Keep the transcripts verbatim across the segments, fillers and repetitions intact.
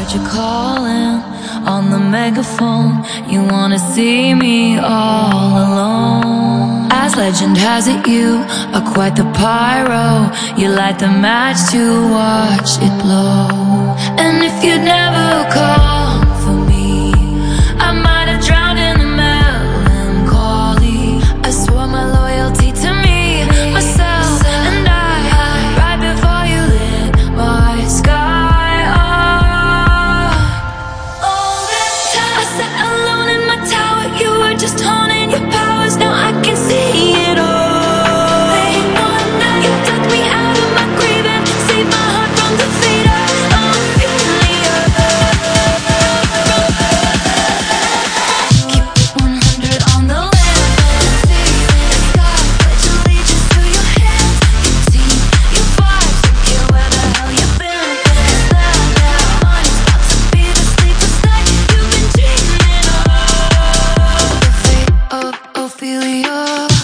heard you calling on the megaphone. You wanna see me all alone. As legend has it, you are quite the pyro. You light the match to watch it blow. And if you'd never come for me, I might have drowned in the melancholy. I swore my loyalty to me, myself, and I, right before you lit my sky up. All that time I sat alone in my tower. You were just honing your powers. Now I can see it all. Late one night, you took me out of my grave and saved my heart from defeat. I'm feeling you. Keep it one hundred on the land. See the sky, pledge allegiance to your hands. Your team, your vibes, don't care where the hell you've been. It's now, now, money's about to be the sleepless night you've been dreaming of. The fate of Ophelia.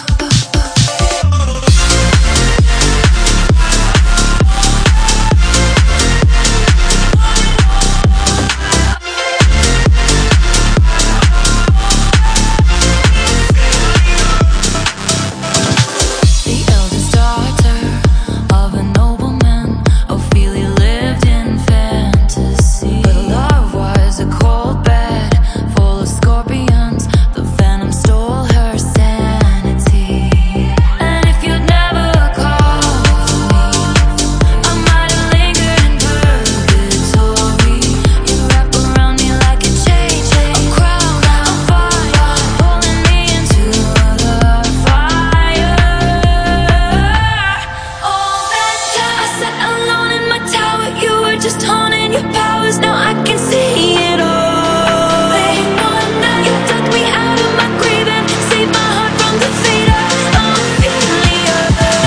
The eldest daughter of a nobleman, Ophelia lived in fantasy. But love was a cold bed full of scorpions. The venom stole her sanity. And if you'd never called for me, I might have lingered in purgatory. You wrap around me like a chain, a crown, a fire, pulling me into the fire. All that time I sat alone in my tower. You were just honing your powers. Now I can see it all. Late one night, you took me out of my grave and saved my heart from defeat. I'm feeling you.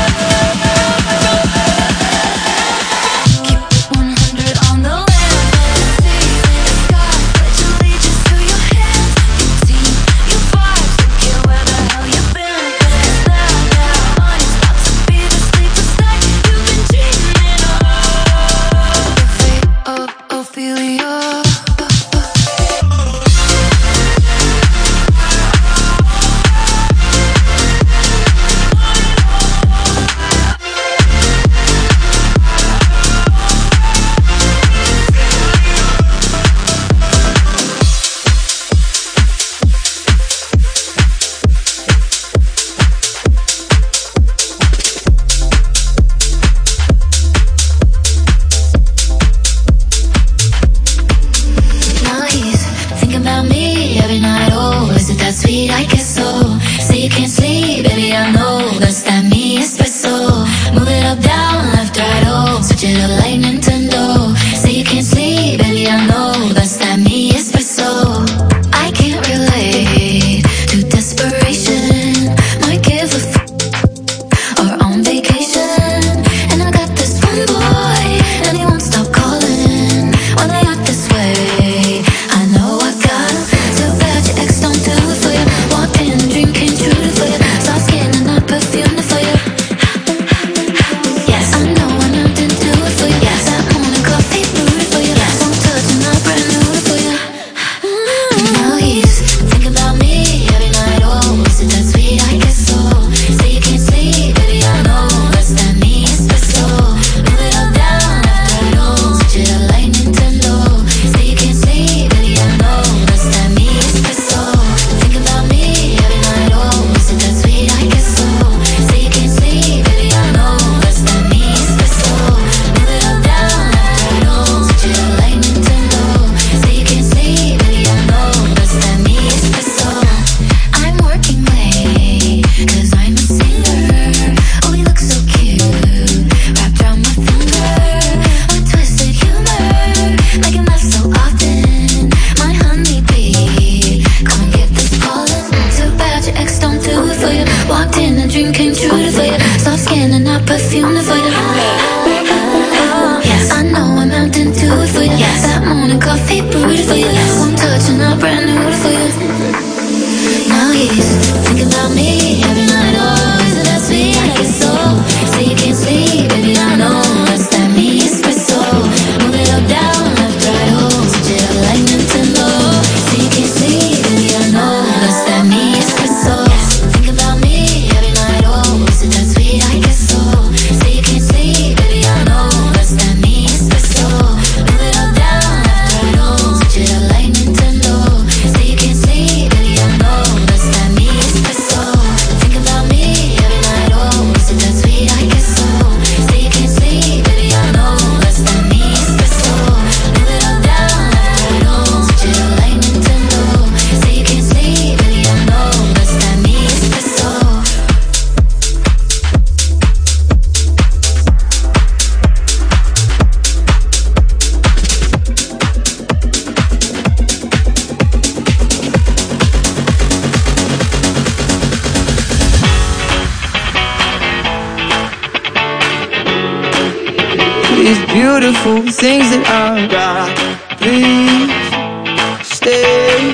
Keep it one hundred on the land. See the sky, pledge allegiance to your hands. Your team, your vibes, don't care where the hell you've been. It's now, now, money's about to be the sleepless night you've been dreaming of. The fate of Ophelia. beautiful things that I've got. Please stay.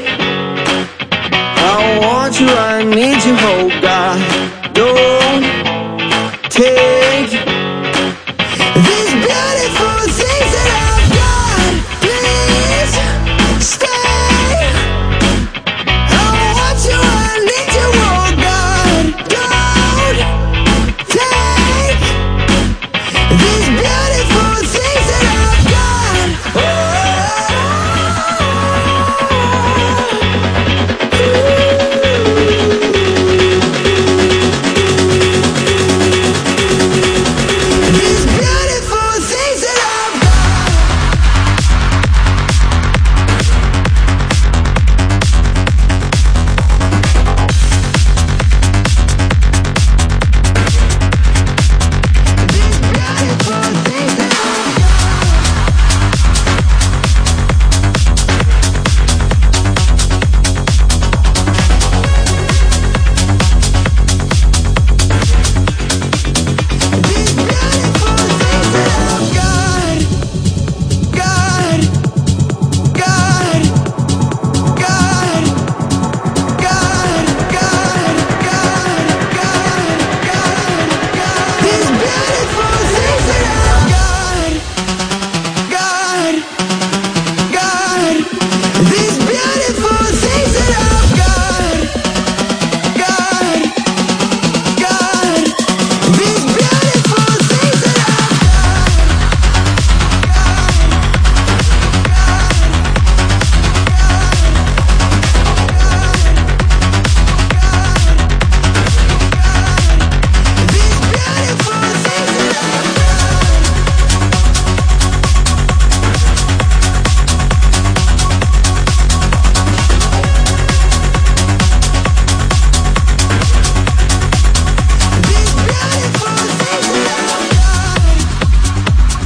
I want you, I need you, oh God. Don't take these beautiful things that I've got. Please stay. I want you, I need you, oh God. Don't take these beautiful things that I've got. These beautiful things that I've got. These beautiful things that I've These beautiful things that I've got, got, got, got, got, got, got, got, got. These beautiful things that I've got, got, got. These beautiful things that I've got, got, got. These beautiful things that I've got. These beautiful things that I've These beautiful things that I've got.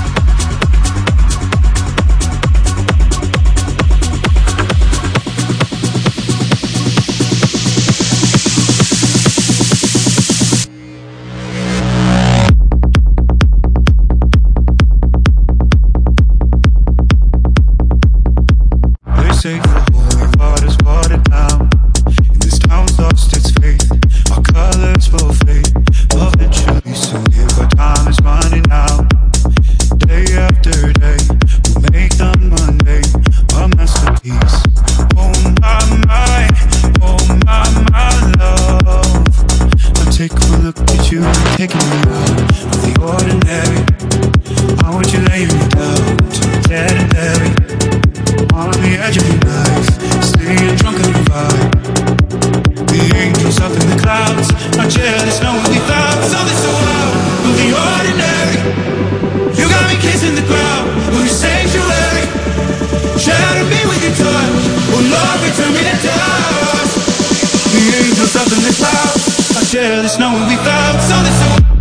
They say the holy water's watered down, and this town's lost its faith. Our colors will fade eventually, soon here, but time is running out. Day after day, we'll make the mundane a masterpiece. Oh my, my, oh my, my love. Now take a look at you, taking me out of the ordinary. I want you laying me down to the dead and buried. On the edge of your knife, staying drunk on your vibe. The angels up in the clouds are jealous knowing we found something so wild of the ordinary. You got me kissing the ground, will you sanctuary? Shatter me with your touch, oh Lord, return me to dust. The angels up in the clouds are jealous knowing we found something so wild.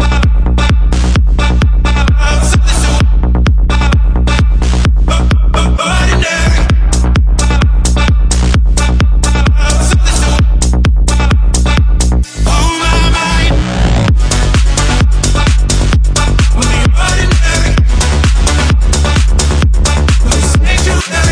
Something so ordinary. Something so on my mind. With the ordinary, with the sanctuary.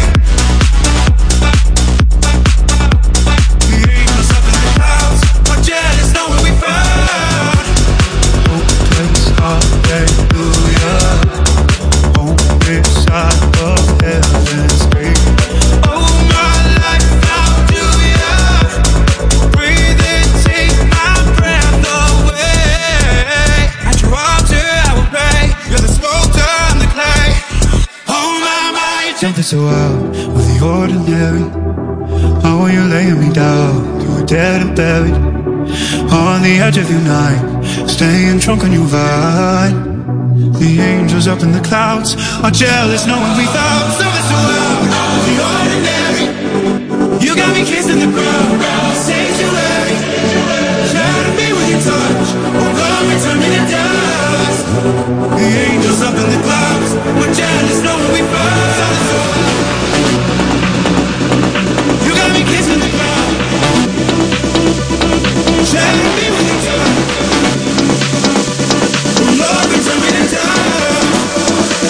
The angels up in the clouds are jealous knowing we found. Oh, place, hallelujah. Oh, this side of heaven's gate. Oh, my life found you, yeah. Breathe in, take my breath away. At your altar I will pray. You're the sculptor, I'm the clay. Oh, my mind. Something so out of the ordinary. How are you laying me down? You were dead and buried. On the edge of your night, staying drunk on your vibe. The angels up in the clouds are jealous knowing we found something so out of the ordinary. You got me kissing the ground, sanctuary. Shatter me with your touch, oh Lord, return me to dust. The angels up in the clouds were jealous knowing we found something so out. You got me kissing the ground, shatter me with your touch, oh Lord, return me to dust.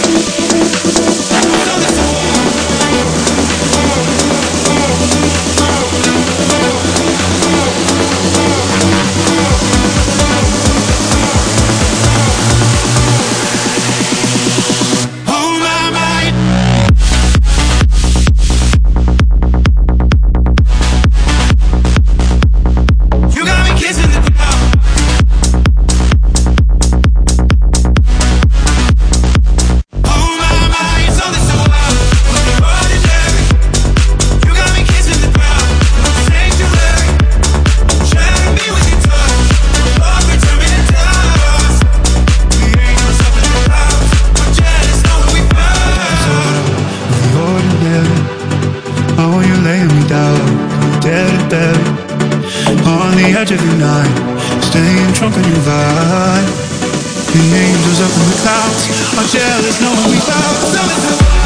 playing trumpeting vibe. The angels up in the clouds are jealous knowing we found summertime.